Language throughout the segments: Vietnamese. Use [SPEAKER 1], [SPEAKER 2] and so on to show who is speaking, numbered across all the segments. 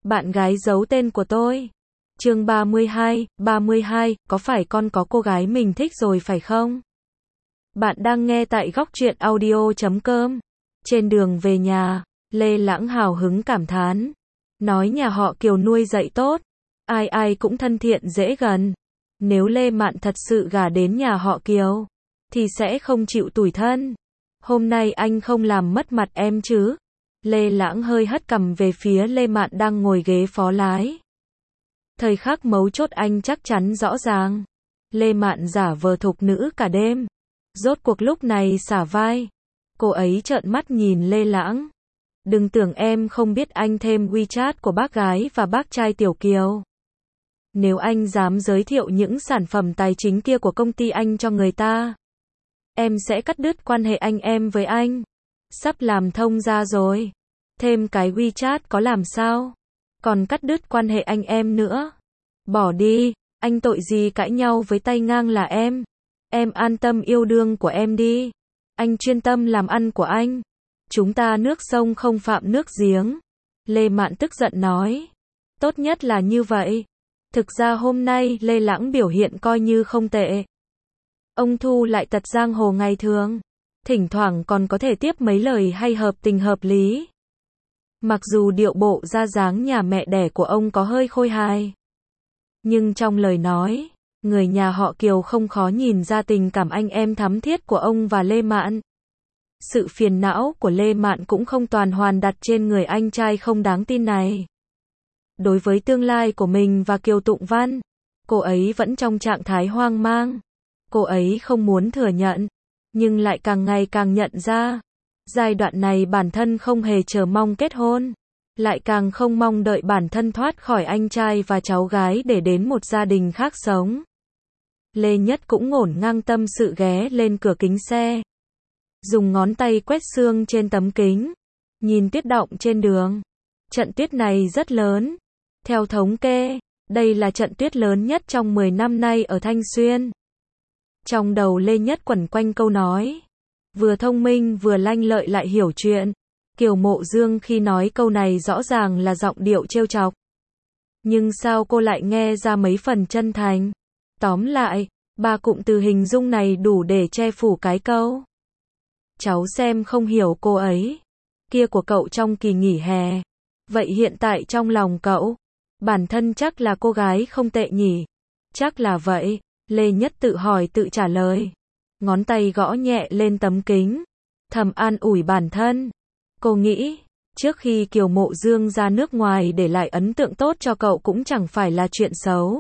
[SPEAKER 1] Bạn gái giấu tên của tôi. Chương 32, có phải con có cô gái mình thích rồi phải không? Bạn đang nghe tại góc truyện audio.com. Trên đường về nhà, Lê Lãng hào hứng cảm thán. Nói nhà họ Kiều nuôi dạy tốt. Ai ai cũng thân thiện dễ gần. Nếu Lê Mạn thật sự gả đến nhà họ Kiều, thì sẽ không chịu tủi thân. Hôm nay anh không làm mất mặt em chứ? Lê Lãng hơi hất cằm về phía Lê Mạn đang ngồi ghế phó lái. Thời khắc mấu chốt anh chắc chắn rõ ràng. Lê Mạn giả vờ thục nữ cả đêm. Rốt cuộc lúc này xả vai. Cô ấy trợn mắt nhìn Lê Lãng. Đừng tưởng em không biết anh thêm WeChat của bác gái và bác trai Tiểu Kiều. Nếu anh dám giới thiệu những sản phẩm tài chính kia của công ty anh cho người ta, em sẽ cắt đứt quan hệ anh em với anh. Sắp làm thông ra rồi. Thêm cái WeChat có làm sao? Còn cắt đứt quan hệ anh em nữa. Bỏ đi, anh tội gì cãi nhau với tay ngang là em. Em an tâm yêu đương của em đi. Anh chuyên tâm làm ăn của anh. Chúng ta nước sông không phạm nước giếng. Lê Mạn tức giận nói. Tốt nhất là như vậy. Thực ra hôm nay Lê Lãng biểu hiện coi như không tệ. Ông thu lại tật giang hồ ngày thường. Thỉnh thoảng còn có thể tiếp mấy lời hay hợp tình hợp lý. Mặc dù điệu bộ ra dáng nhà mẹ đẻ của ông có hơi khôi hài, nhưng trong lời nói, người nhà họ Kiều không khó nhìn ra tình cảm anh em thắm thiết của ông và Lê Mạn. Sự phiền não của Lê Mạn cũng không toàn hoàn đặt trên người anh trai không đáng tin này. Đối với tương lai của mình và Kiều Tụng Văn, cô ấy vẫn trong trạng thái hoang mang. Cô ấy không muốn thừa nhận, nhưng lại càng ngày càng nhận ra. Giai đoạn này bản thân không hề chờ mong kết hôn, lại càng không mong đợi bản thân thoát khỏi anh trai và cháu gái để đến một gia đình khác sống. Lê Nhất cũng ngổn ngang tâm sự ghé lên cửa kính xe, dùng ngón tay quét sương trên tấm kính, nhìn tuyết đọng trên đường. Trận tuyết này rất lớn. Theo thống kê, đây là trận tuyết lớn nhất trong 10 năm nay ở Thanh Xuyên. Trong đầu Lê Nhất quẩn quanh câu nói. Vừa thông minh vừa lanh lợi lại hiểu chuyện. Kiều Mộ Dương khi nói câu này rõ ràng là giọng điệu trêu chọc. Nhưng sao cô lại nghe ra mấy phần chân thành? Tóm lại, ba cụm từ hình dung này đủ để che phủ cái câu. Cháu xem không hiểu cô ấy. Kia của cậu trong kỳ nghỉ hè. Vậy hiện tại trong lòng cậu, bản thân chắc là cô gái không tệ nhỉ? Chắc là vậy. Lê Nhất tự hỏi tự trả lời. Ngón tay gõ nhẹ lên tấm kính. Thầm an ủi bản thân. Cô nghĩ, trước khi Kiều Mộ Dương ra nước ngoài để lại ấn tượng tốt cho cậu cũng chẳng phải là chuyện xấu.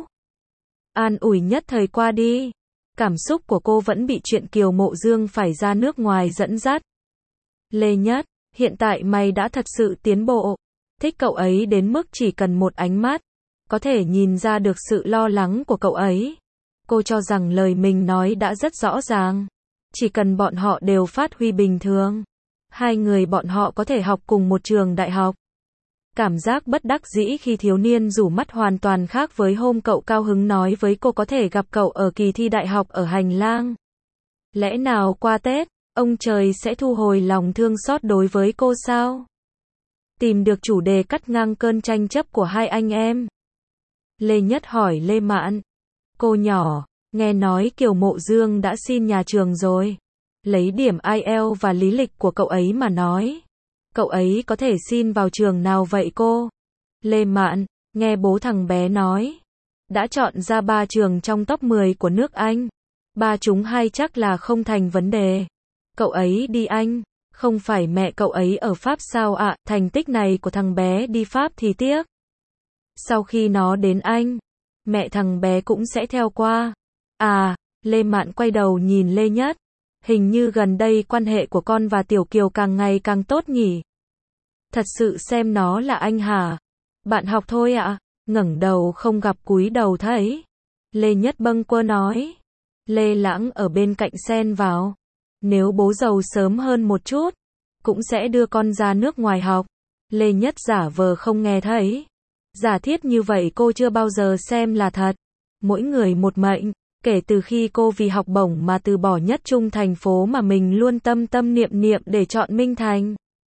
[SPEAKER 1] An ủi nhất thời qua đi. Cảm xúc của cô vẫn bị chuyện Kiều Mộ Dương phải ra nước ngoài dẫn dắt. Lê Nhất, hiện tại mày đã thật sự tiến bộ. Thích cậu ấy đến mức chỉ cần một ánh mắt, có thể nhìn ra được sự lo lắng của cậu ấy. Cô cho rằng lời mình nói đã rất rõ ràng. Chỉ cần bọn họ đều phát huy bình thường, hai người bọn họ có thể học cùng một trường đại học. Cảm giác bất đắc dĩ khi thiếu niên rủ mắt hoàn toàn khác với hôm cậu cao hứng nói với cô có thể gặp cậu ở kỳ thi đại học ở hành lang. Lẽ nào qua Tết, ông trời sẽ thu hồi lòng thương xót đối với cô sao? Tìm được chủ đề cắt ngang cơn tranh chấp của hai anh em. Lê Nhất hỏi Lê Mạn. Cô nhỏ, nghe nói Kiều Mộ Dương đã xin nhà trường rồi. Lấy điểm IELTS và lý lịch của cậu ấy mà nói. Cậu ấy có thể xin vào trường nào vậy cô? Lê Mạn, nghe bố thằng bé nói. Đã chọn ra 3 trường trong top 10 của nước Anh. 3 chúng 2 chắc là không thành vấn đề. Cậu ấy đi Anh, không phải mẹ cậu ấy ở Pháp sao ạ? Thành tích này của thằng bé đi Pháp thì tiếc. Sau khi nó đến Anh, mẹ thằng bé cũng sẽ theo qua. À, Lê Mạn quay đầu nhìn Lê Nhất. Hình như gần đây quan hệ của con và Tiểu Kiều càng ngày càng tốt nhỉ? Thật sự xem nó là anh hả? Bạn học thôi ạ. Ngẩng đầu không gặp cúi đầu thấy. Lê Nhất bâng quơ nói. Lê Lãng ở bên cạnh xen vào. Nếu bố giàu sớm hơn một chút, cũng sẽ đưa con ra nước ngoài học. Lê Nhất giả vờ không nghe thấy. Giả thiết như vậy cô chưa bao giờ xem là thật. Mỗi người một mệnh. Kể từ khi cô vì học bổng mà từ bỏ nhất trung thành phố mà mình luôn tâm tâm niệm niệm để chọn Minh Thành.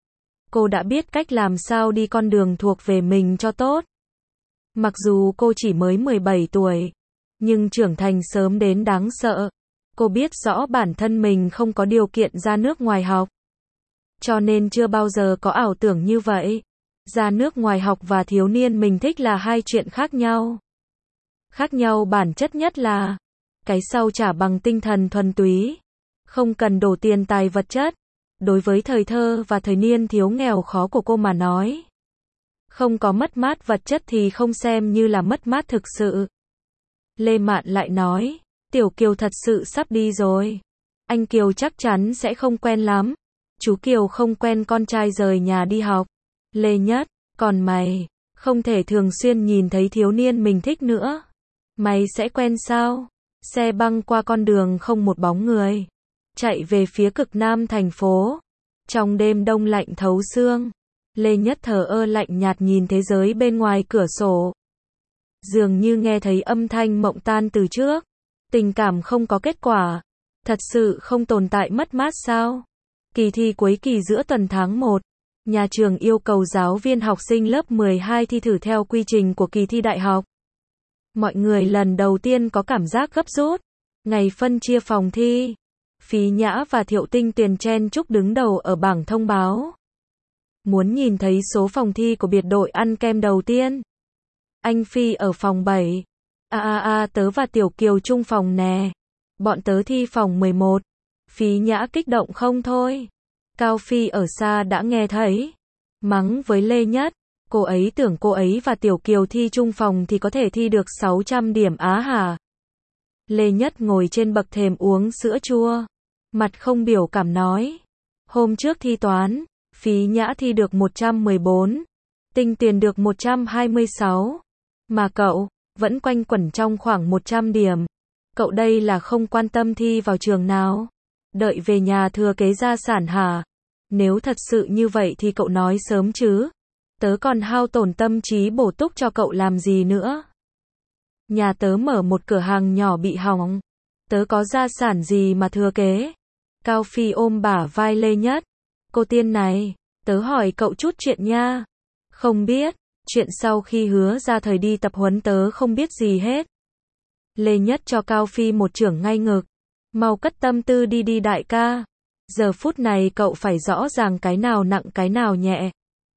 [SPEAKER 1] Cô đã biết cách làm sao đi con đường thuộc về mình cho tốt. Mặc dù cô chỉ mới 17 tuổi, nhưng trưởng thành sớm đến đáng sợ. Cô biết rõ bản thân mình không có điều kiện ra nước ngoài học. Cho nên chưa bao giờ có ảo tưởng như vậy. Ra nước ngoài học và thiếu niên mình thích là hai chuyện khác nhau. Khác nhau bản chất nhất là cái sau trả bằng tinh thần thuần túy, không cần đổ tiền tài vật chất. Đối với thời thơ và thời niên thiếu nghèo khó của cô mà nói, không có mất mát vật chất thì không xem như là mất mát thực sự. Lê Mạn lại nói, Tiểu Kiều thật sự sắp đi rồi. Anh Kiều chắc chắn sẽ không quen lắm. Chú Kiều không quen con trai rời nhà đi học. Lê Nhất, còn mày, không thể thường xuyên nhìn thấy thiếu niên mình thích nữa. Mày sẽ quen sao? Xe băng qua con đường không một bóng người, chạy về phía cực nam thành phố. Trong đêm đông lạnh thấu xương, Lê Nhất thờ ơ lạnh nhạt nhìn thế giới bên ngoài cửa sổ. Dường như nghe thấy âm thanh mộng tan từ trước. Tình cảm không có kết quả. Thật sự không tồn tại mất mát sao? Kỳ thi cuối kỳ giữa tuần tháng 1. Nhà trường yêu cầu giáo viên học sinh lớp 12 thi thử theo quy trình của kỳ thi đại học. Mọi người lần đầu tiên có cảm giác gấp rút. Ngày phân chia phòng thi, Phí Nhã và Thiệu Tinh tiền chen chúc đứng đầu ở bảng thông báo. Muốn nhìn thấy số phòng thi của biệt đội ăn kem đầu tiên. Anh Phi ở phòng 7. Tớ và Tiểu Kiều chung phòng nè. Bọn tớ thi phòng 11. Phí Nhã kích động không thôi. Cao Phi ở xa đã nghe thấy. Mắng với Lê Nhất. Cô ấy tưởng cô ấy và Tiểu Kiều thi chung phòng thì có thể thi được 600 điểm á hả? Lê Nhất ngồi trên bậc thềm uống sữa chua. Mặt không biểu cảm nói. Hôm trước thi toán, Phí Nhã thi được 114. Tinh Tuyền được 126. Mà cậu, vẫn quanh quẩn trong khoảng 100 điểm. Cậu đây là không quan tâm thi vào trường nào. Đợi về nhà thừa kế gia sản hả? Nếu thật sự như vậy thì cậu nói sớm chứ. Tớ còn hao tổn tâm trí bổ túc cho cậu làm gì nữa. Nhà tớ mở một cửa hàng nhỏ bị hỏng. Tớ có gia sản gì mà thừa kế. Cao Phi ôm bả vai Lê Nhất. Cô Tiên này, tớ hỏi cậu chút chuyện nha. Không biết, chuyện sau khi hứa ra thời đi tập huấn tớ không biết gì hết. Lê Nhất cho Cao Phi một chưởng ngay ngực. Mau cất tâm tư đi đại ca. Giờ phút này cậu phải rõ ràng cái nào nặng cái nào nhẹ.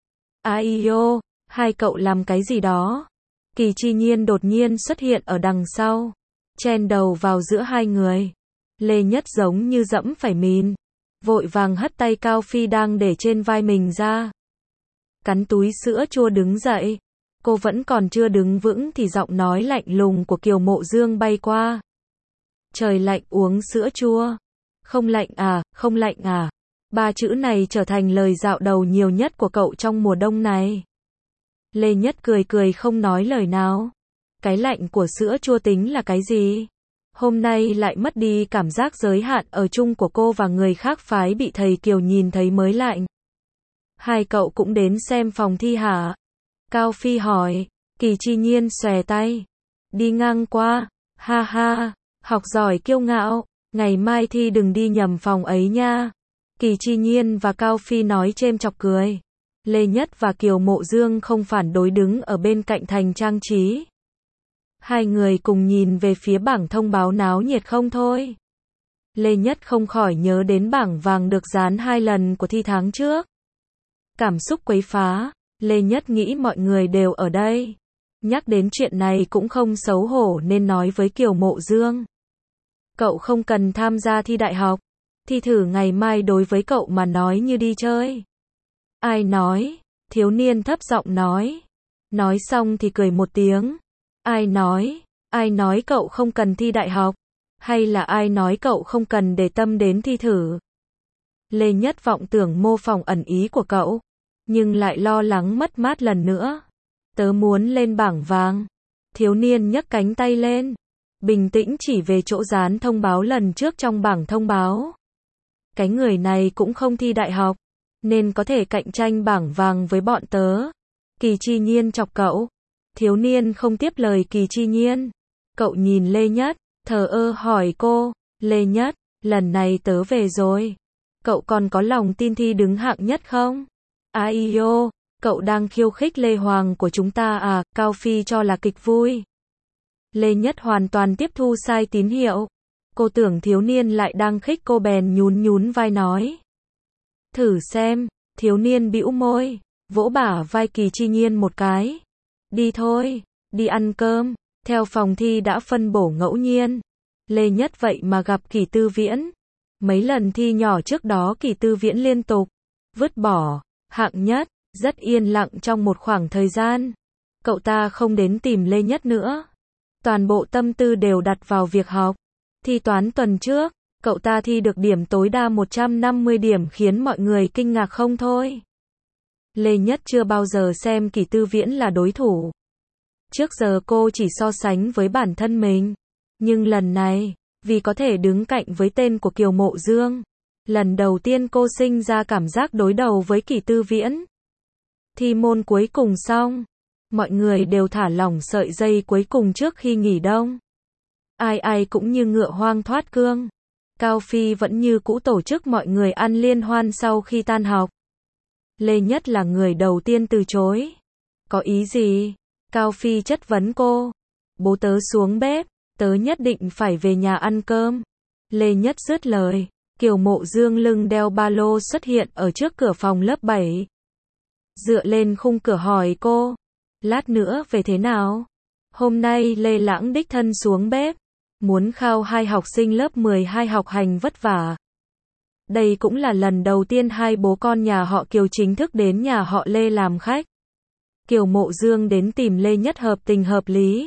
[SPEAKER 1] Ai-yo, hai cậu làm cái gì đó? Kỳ Chi Nhiên đột nhiên xuất hiện ở đằng sau, chen đầu vào giữa hai người. Lê Nhất giống như dẫm phải mìn, vội vàng hất tay Cao Phi đang để trên vai mình ra. Cắn túi sữa chua đứng dậy. Cô vẫn còn chưa đứng vững thì giọng nói lạnh lùng của Kiều Mộ Dương bay qua. Trời lạnh uống sữa chua. Không lạnh à, không lạnh à. Ba chữ này trở thành lời dạo đầu nhiều nhất của cậu trong mùa đông này. Lê Nhất cười không nói lời nào. Cái lạnh của sữa chua tính là cái gì? Hôm nay lại mất đi cảm giác giới hạn ở chung của cô và người khác phái bị thầy Kiều nhìn thấy mới lạnh. Hai cậu cũng đến xem phòng thi hả? Cao Phi hỏi. Kỳ Chi Nhiên xòe tay. Đi ngang qua. Ha ha, học giỏi kiêu ngạo. Ngày mai thi đừng đi nhầm phòng ấy nha. Kỳ Chi Nhiên và Cao Phi nói chêm chọc cười. Lê Nhất và Kiều Mộ Dương không phản đối đứng ở bên cạnh thành trang trí. Hai người cùng nhìn về phía bảng thông báo náo nhiệt không thôi. Lê Nhất không khỏi nhớ đến bảng vàng được dán 2 lần của thi tháng trước. Cảm xúc quấy phá, Lê Nhất nghĩ mọi người đều ở đây. Nhắc đến chuyện này cũng không xấu hổ nên nói với Kiều Mộ Dương. Cậu không cần tham gia thi đại học. Thi thử ngày mai đối với cậu mà nói như đi chơi. Ai nói? Thiếu niên thấp giọng nói. Nói xong thì cười một tiếng. Ai nói? Ai nói cậu không cần thi đại học? Hay là ai nói cậu không cần để tâm đến thi thử? Lê Nhất vọng tưởng mô phỏng ẩn ý của cậu, nhưng lại lo lắng mất mát lần nữa. Tớ muốn lên bảng vàng. Thiếu niên nhấc cánh tay lên, bình tĩnh chỉ về chỗ dán thông báo lần trước trong bảng thông báo. Cái người này cũng không thi đại học, nên có thể cạnh tranh bảng vàng với bọn tớ. Kỳ Chi Nhiên chọc cậu. Thiếu niên không tiếp lời Kỳ Chi Nhiên. Cậu nhìn Lê Nhất, thờ ơ hỏi cô. Lê Nhất, lần này tớ về rồi. Cậu còn có lòng tin thi đứng hạng nhất không? Aiyo, cậu đang khiêu khích Lê Hoàng của chúng ta à, Cao Phi cho là kịch vui. Lê Nhất hoàn toàn tiếp thu sai tín hiệu. Cô tưởng thiếu niên lại đang khích cô bèn nhún nhún vai nói. Thử xem, thiếu niên bĩu môi, vỗ bả vai Kỳ Chi Nhiên một cái. Đi thôi, đi ăn cơm, theo phòng thi đã phân bổ ngẫu nhiên. Lê Nhất vậy mà gặp Kỳ Tư Viễn. Mấy lần thi nhỏ trước đó Kỳ Tư Viễn liên tục vứt bỏ hạng nhất, rất yên lặng trong một khoảng thời gian. Cậu ta không đến tìm Lê Nhất nữa. Toàn bộ tâm tư đều đặt vào việc học. Thi toán tuần trước, cậu ta thi được điểm tối đa 150 điểm khiến mọi người kinh ngạc không thôi. Lê Nhất chưa bao giờ xem Kỳ Tư Viễn là đối thủ. Trước giờ cô chỉ so sánh với bản thân mình. Nhưng lần này, vì có thể đứng cạnh với tên của Kiều Mộ Dương, lần đầu tiên cô sinh ra cảm giác đối đầu với Kỳ Tư Viễn. Thi môn cuối cùng xong, mọi người đều thả lỏng sợi dây cuối cùng trước khi nghỉ đông. Ai ai cũng như ngựa hoang thoát cương. Cao Phi vẫn như cũ tổ chức mọi người ăn liên hoan sau khi tan học. Lê Nhất là người đầu tiên từ chối. Có ý gì? Cao Phi chất vấn cô. Bố tớ xuống bếp, tớ nhất định phải về nhà ăn cơm. Lê Nhất dứt lời. Kiều Mộ Dương lưng đeo ba lô xuất hiện ở trước cửa phòng lớp 7. Dựa lên khung cửa hỏi cô. Lát nữa về thế nào? Hôm nay Lê Lãng đích thân xuống bếp. Muốn khao hai học sinh lớp 12 học hành vất vả. Đây cũng là lần đầu tiên hai bố con nhà họ Kiều chính thức đến nhà họ Lê làm khách. Kiều Mộ Dương đến tìm Lê Nhất hợp tình hợp lý.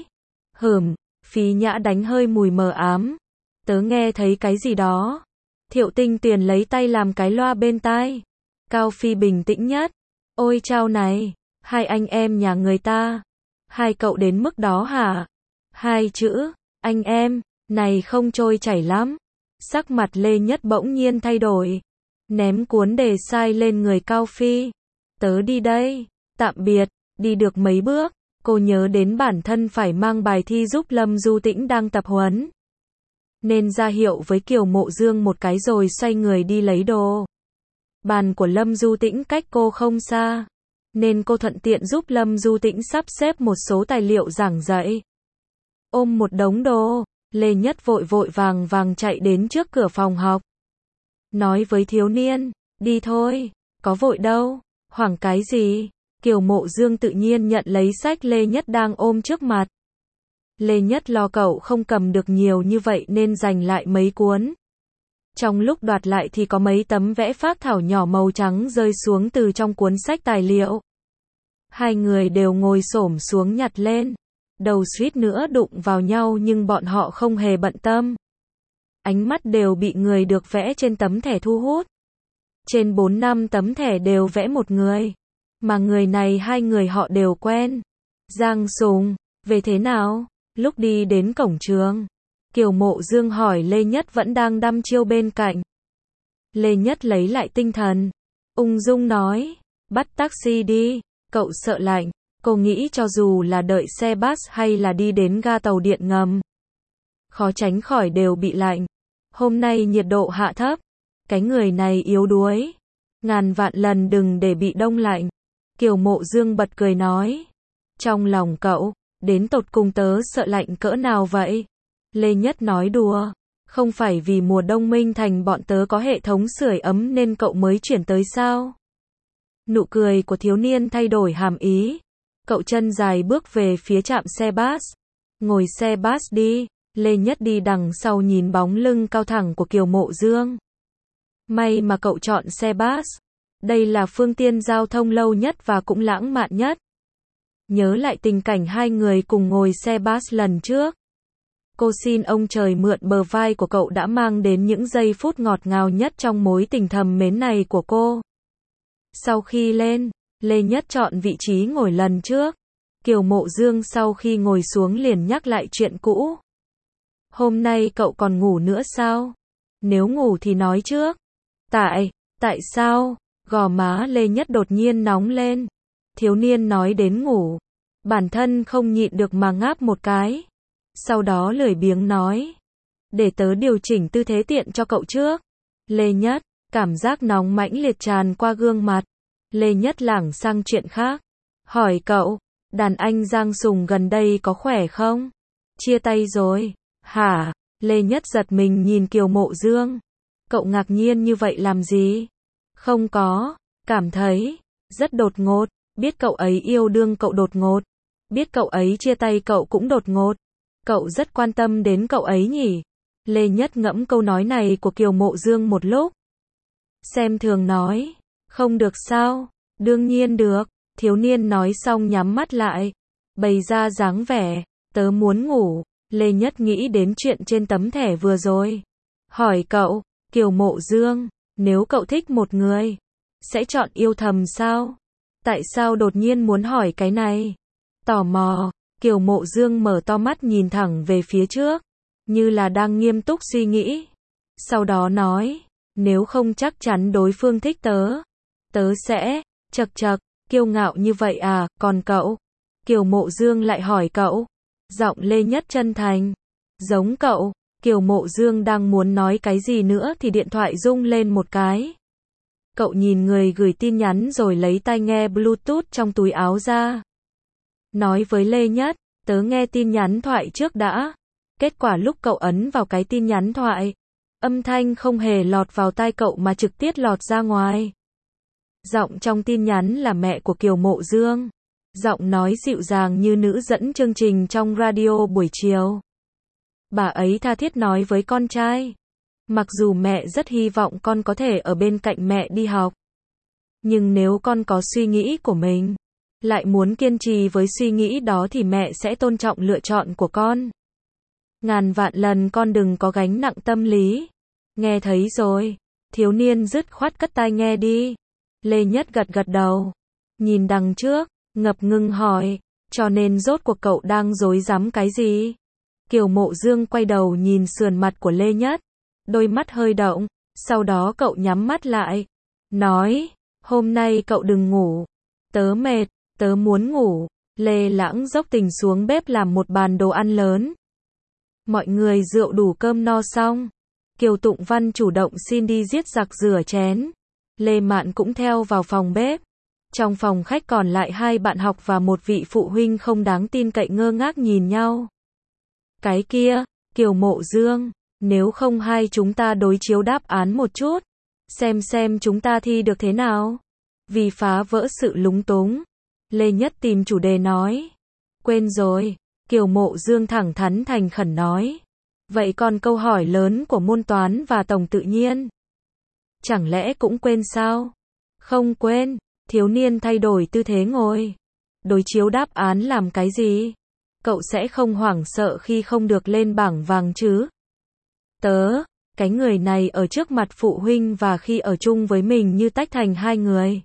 [SPEAKER 1] Phí Nhã đánh hơi mùi mờ ám. Tớ nghe thấy cái gì đó. Thiệu Tinh Tuyền lấy tay làm cái loa bên tai. Cao Phi bình tĩnh nhất. Ôi chao này, hai anh em nhà người ta. Hai cậu đến mức đó hả? Hai chữ, anh em, này không trôi chảy lắm. Sắc mặt Lê Nhất bỗng nhiên thay đổi. Ném cuốn đề sai lên người Cao Phi. Tớ đi đây, tạm biệt, đi được mấy bước. Cô nhớ đến bản thân phải mang bài thi giúp Lâm Du Tĩnh đang tập huấn. Nên ra hiệu với Kiều Mộ Dương một cái rồi xoay người đi lấy đồ. Bàn của Lâm Du Tĩnh cách cô không xa. Nên cô thuận tiện giúp Lâm Du Tĩnh sắp xếp một số tài liệu giảng dạy. Ôm một đống đồ, Lê Nhất vội vội vàng chạy đến trước cửa phòng học. Nói với thiếu niên, đi thôi, có vội đâu, hoảng cái gì. Kiều Mộ Dương tự nhiên nhận lấy sách Lê Nhất đang ôm trước mặt. Lê Nhất lo cậu không cầm được nhiều như vậy nên giành lại mấy cuốn. Trong lúc đoạt lại thì có mấy tấm vẽ phác thảo nhỏ màu trắng rơi xuống từ trong cuốn sách tài liệu. Hai người đều ngồi xổm xuống nhặt lên. Đầu suýt nữa đụng vào nhau nhưng bọn họ không hề bận tâm. Ánh mắt đều bị người được vẽ trên tấm thẻ thu hút. Trên 4-5 tấm thẻ đều vẽ một người. Mà người này hai người họ đều quen. Giang Sùng, về thế nào? Lúc đi đến cổng trường, Kiều Mộ Dương hỏi Lê Nhất vẫn đang đăm chiêu bên cạnh. Lê Nhất lấy lại tinh thần, ung dung nói, bắt taxi đi, cậu sợ lạnh. Cô nghĩ cho dù là đợi xe bus hay là đi đến ga tàu điện ngầm, khó tránh khỏi đều bị lạnh. Hôm nay nhiệt độ hạ thấp, cái người này yếu đuối. Ngàn vạn lần đừng để bị đông lạnh. Kiều Mộ Dương bật cười nói. Trong lòng cậu, đến tột cùng tớ sợ lạnh cỡ nào vậy? Lê Nhất nói đùa. Không phải vì mùa đông Minh Thành bọn tớ có hệ thống sưởi ấm nên cậu mới chuyển tới sao? Nụ cười của thiếu niên thay đổi hàm ý. Cậu chân dài bước về phía trạm xe bus. Ngồi xe bus đi. Lê Nhất đi đằng sau nhìn bóng lưng cao thẳng của Kiều Mộ Dương. May mà cậu chọn xe bus. Đây là phương tiện giao thông lâu nhất và cũng lãng mạn nhất. Nhớ lại tình cảnh hai người cùng ngồi xe bus lần trước. Cô xin ông trời mượn bờ vai của cậu đã mang đến những giây phút ngọt ngào nhất trong mối tình thầm mến này của cô. Sau khi lên, Lê Nhất chọn vị trí ngồi lần trước. Kiều Mộ Dương sau khi ngồi xuống liền nhắc lại chuyện cũ. Hôm nay cậu còn ngủ nữa sao? Nếu ngủ thì nói trước. Tại sao? Gò má Lê Nhất đột nhiên nóng lên. Thiếu niên nói đến ngủ. Bản thân không nhịn được mà ngáp một cái. Sau đó lười biếng nói. Để tớ điều chỉnh tư thế tiện cho cậu trước. Lê Nhất, cảm giác nóng mãnh liệt tràn qua gương mặt. Lê Nhất lảng sang chuyện khác. Hỏi cậu, đàn anh Giang Sùng gần đây có khỏe không? Chia tay rồi. Hả? Lê Nhất giật mình nhìn Kiều Mộ Dương. Cậu ngạc nhiên như vậy làm gì? Không có, cảm thấy rất đột ngột, biết cậu ấy yêu đương cậu đột ngột, biết cậu ấy chia tay cậu cũng đột ngột. Cậu rất quan tâm đến cậu ấy nhỉ? Lê Nhất ngẫm câu nói này của Kiều Mộ Dương một lúc. Xem thường nói, không được sao? Đương nhiên được. Thiếu niên nói xong nhắm mắt lại, bày ra dáng vẻ, tớ muốn ngủ. Lê Nhất nghĩ đến chuyện trên tấm thẻ vừa rồi. Hỏi cậu, Kiều Mộ Dương, nếu cậu thích một người, sẽ chọn yêu thầm sao? Tại sao đột nhiên muốn hỏi cái này? Tò mò, Kiều Mộ Dương mở to mắt nhìn thẳng về phía trước, như là đang nghiêm túc suy nghĩ. Sau đó nói, nếu không chắc chắn đối phương thích tớ, tớ sẽ, chậc chậc, kiêu ngạo như vậy à, còn cậu? Kiều Mộ Dương lại hỏi cậu. Giọng Lê Nhất chân thành. Giống cậu. Kiều Mộ Dương đang muốn nói cái gì nữa thì điện thoại rung lên một cái. Cậu nhìn người gửi tin nhắn rồi lấy tai nghe Bluetooth trong túi áo ra. Nói với Lê Nhất, tớ nghe tin nhắn thoại trước đã. Kết quả lúc cậu ấn vào cái tin nhắn thoại, âm thanh không hề lọt vào tai cậu mà trực tiếp lọt ra ngoài. Giọng trong tin nhắn là mẹ của Kiều Mộ Dương. Giọng nói dịu dàng như nữ dẫn chương trình trong radio buổi chiều. Bà ấy tha thiết nói với con trai. Mặc dù mẹ rất hy vọng con có thể ở bên cạnh mẹ đi học. Nhưng nếu con có suy nghĩ của mình, lại muốn kiên trì với suy nghĩ đó thì mẹ sẽ tôn trọng lựa chọn của con. Ngàn vạn lần con đừng có gánh nặng tâm lý. Nghe thấy rồi. Thiếu niên dứt khoát cất tai nghe đi. Lê Nhất gật gật đầu. Nhìn đằng trước, ngập ngừng hỏi, cho nên rốt cuộc cậu đang rối rắm cái gì? Kiều Mộ Dương quay đầu nhìn sườn mặt của Lê Nhất, đôi mắt hơi động, sau đó cậu nhắm mắt lại, nói, hôm nay cậu đừng ngủ, tớ mệt, tớ muốn ngủ. Lê Lãng dốc tình xuống bếp làm một bàn đồ ăn lớn. Mọi người rượu đủ cơm no xong, Kiều Tụng Văn chủ động xin đi giết giặc rửa chén. Lê Mạn cũng theo vào phòng bếp. Trong phòng khách còn lại hai bạn học và một vị phụ huynh không đáng tin cậy ngơ ngác nhìn nhau. Cái kia, Kiều Mộ Dương, nếu không hai chúng ta đối chiếu đáp án một chút, xem chúng ta thi được thế nào. Vì phá vỡ sự lúng túng, Lê Nhất tìm chủ đề nói. Quên rồi, Kiều Mộ Dương thẳng thắn thành khẩn nói. Vậy còn câu hỏi lớn của môn toán và tổng tự nhiên? Chẳng lẽ cũng quên sao? Không quên. Thiếu niên thay đổi tư thế ngồi. Đối chiếu đáp án làm cái gì? Cậu sẽ không hoảng sợ khi không được lên bảng vàng chứ? Tớ, cái người này ở trước mặt phụ huynh và khi ở chung với mình như tách thành hai người.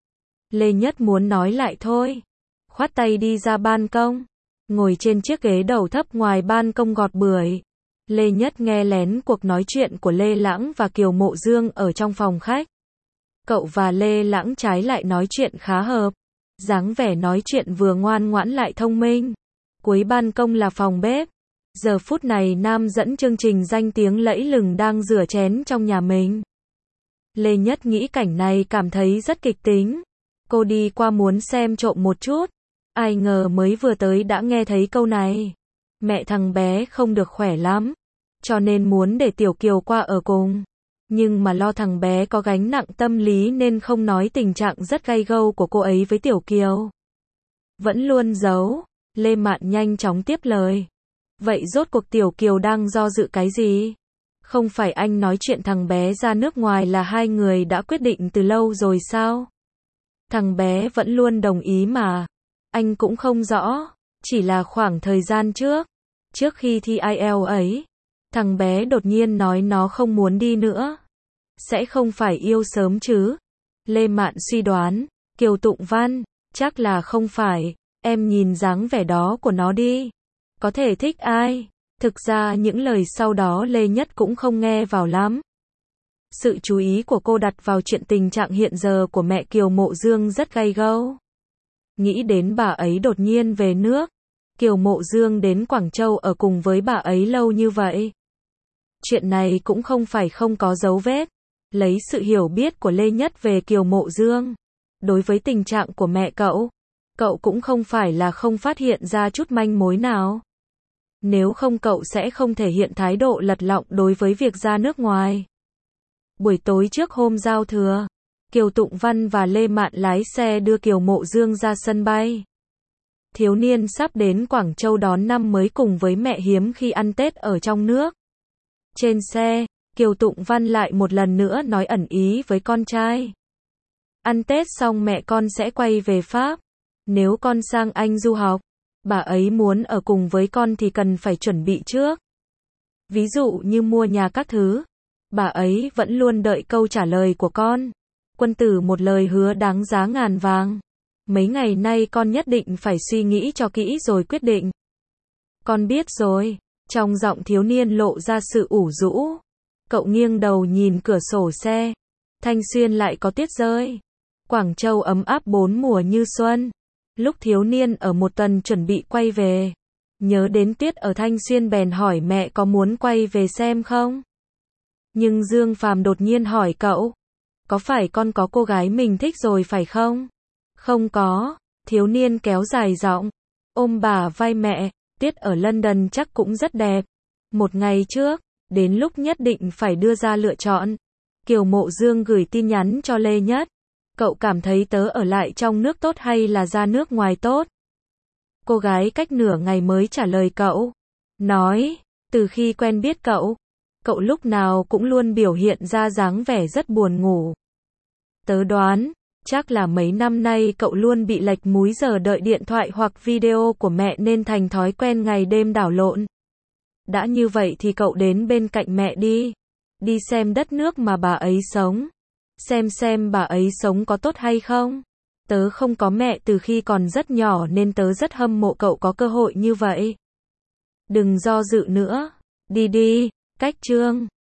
[SPEAKER 1] Lê Nhất muốn nói lại thôi. Khoát tay đi ra ban công. Ngồi trên chiếc ghế đầu thấp ngoài ban công gọt bưởi. Lê Nhất nghe lén cuộc nói chuyện của Lê Lãng và Kiều Mộ Dương ở trong phòng khách. Cậu và Lê Lãng trái lại nói chuyện khá hợp. Dáng vẻ nói chuyện vừa ngoan ngoãn lại thông minh. Cuối ban công là phòng bếp. Giờ phút này nam dẫn chương trình danh tiếng lẫy lừng đang rửa chén trong nhà mình. Lê Nhất nghĩ cảnh này cảm thấy rất kịch tính. Cô đi qua muốn xem trộm một chút. Ai ngờ mới vừa tới đã nghe thấy câu này. Mẹ thằng bé không được khỏe lắm, cho nên muốn để Tiểu Kiều qua ở cùng. Nhưng mà lo thằng bé có gánh nặng tâm lý nên không nói tình trạng rất gay gâu của cô ấy với Tiểu Kiều. Vẫn luôn giấu. Lê Mạn nhanh chóng tiếp lời. Vậy rốt cuộc Tiểu Kiều đang do dự cái gì? Không phải anh nói chuyện thằng bé ra nước ngoài là hai người đã quyết định từ lâu rồi sao? Thằng bé vẫn luôn đồng ý mà. Anh cũng không rõ. Chỉ là khoảng thời gian trước khi thi IELTS ấy, thằng bé đột nhiên nói nó không muốn đi nữa. Sẽ không phải yêu sớm chứ? Lê Mạn suy đoán. Kiều Tụng Văn, chắc là không phải. Em nhìn dáng vẻ đó của nó đi. Có thể thích ai? Thực ra những lời sau đó Lê Nhất cũng không nghe vào lắm. Sự chú ý của cô đặt vào chuyện tình trạng hiện giờ của mẹ Kiều Mộ Dương rất gay gâu. Nghĩ đến bà ấy đột nhiên về nước. Kiều Mộ Dương đến Quảng Châu ở cùng với bà ấy lâu như vậy. Chuyện này cũng không phải không có dấu vết. Lấy sự hiểu biết của Lê Nhất về Kiều Mộ Dương, đối với tình trạng của mẹ cậu cũng không phải là không phát hiện ra chút manh mối nào. Nếu không cậu sẽ không thể hiện thái độ lật lọng đối với việc ra nước ngoài. Buổi tối trước hôm giao thừa, Kiều Tụng Văn và Lê Mạn lái xe đưa Kiều Mộ Dương ra sân bay. Thiếu niên sắp đến Quảng Châu đón năm mới cùng với mẹ hiếm khi ăn Tết ở trong nước. Trên xe, Kiều Tụng Văn lại một lần nữa nói ẩn ý với con trai. Ăn Tết xong mẹ con sẽ quay về Pháp. Nếu con sang Anh du học, bà ấy muốn ở cùng với con thì cần phải chuẩn bị trước. Ví dụ như mua nhà các thứ. Bà ấy vẫn luôn đợi câu trả lời của con. Quân tử một lời hứa đáng giá ngàn vàng. Mấy ngày nay con nhất định phải suy nghĩ cho kỹ rồi quyết định. Con biết rồi. Trong giọng thiếu niên lộ ra sự ủ rũ. Cậu nghiêng đầu nhìn cửa sổ xe. Thanh Xuyên lại có tuyết rơi. Quảng Châu ấm áp bốn mùa như xuân. Lúc thiếu niên ở một tuần chuẩn bị quay về, nhớ đến tuyết ở Thanh Xuyên bèn hỏi mẹ có muốn quay về xem không? Nhưng Dương Phàm đột nhiên hỏi cậu, có phải con có cô gái mình thích rồi phải không? Không có, thiếu niên kéo dài giọng, ôm bả vai mẹ, tuyết ở London chắc cũng rất đẹp. Một ngày trước, đến lúc nhất định phải đưa ra lựa chọn. Kiều Mộ Dương gửi tin nhắn cho Lê Nhất. Cậu cảm thấy tớ ở lại trong nước tốt hay là ra nước ngoài tốt? Cô gái cách nửa ngày mới trả lời cậu. Nói, từ khi quen biết cậu lúc nào cũng luôn biểu hiện ra dáng vẻ rất buồn ngủ. Tớ đoán, chắc là mấy năm nay cậu luôn bị lệch múi giờ đợi điện thoại hoặc video của mẹ nên thành thói quen ngày đêm đảo lộn. Đã như vậy thì cậu đến bên cạnh mẹ đi. Đi xem đất nước mà bà ấy sống. Xem bà ấy sống có tốt hay không. Tớ không có mẹ từ khi còn rất nhỏ nên tớ rất hâm mộ cậu có cơ hội như vậy. Đừng do dự nữa. Đi đi, cách chương.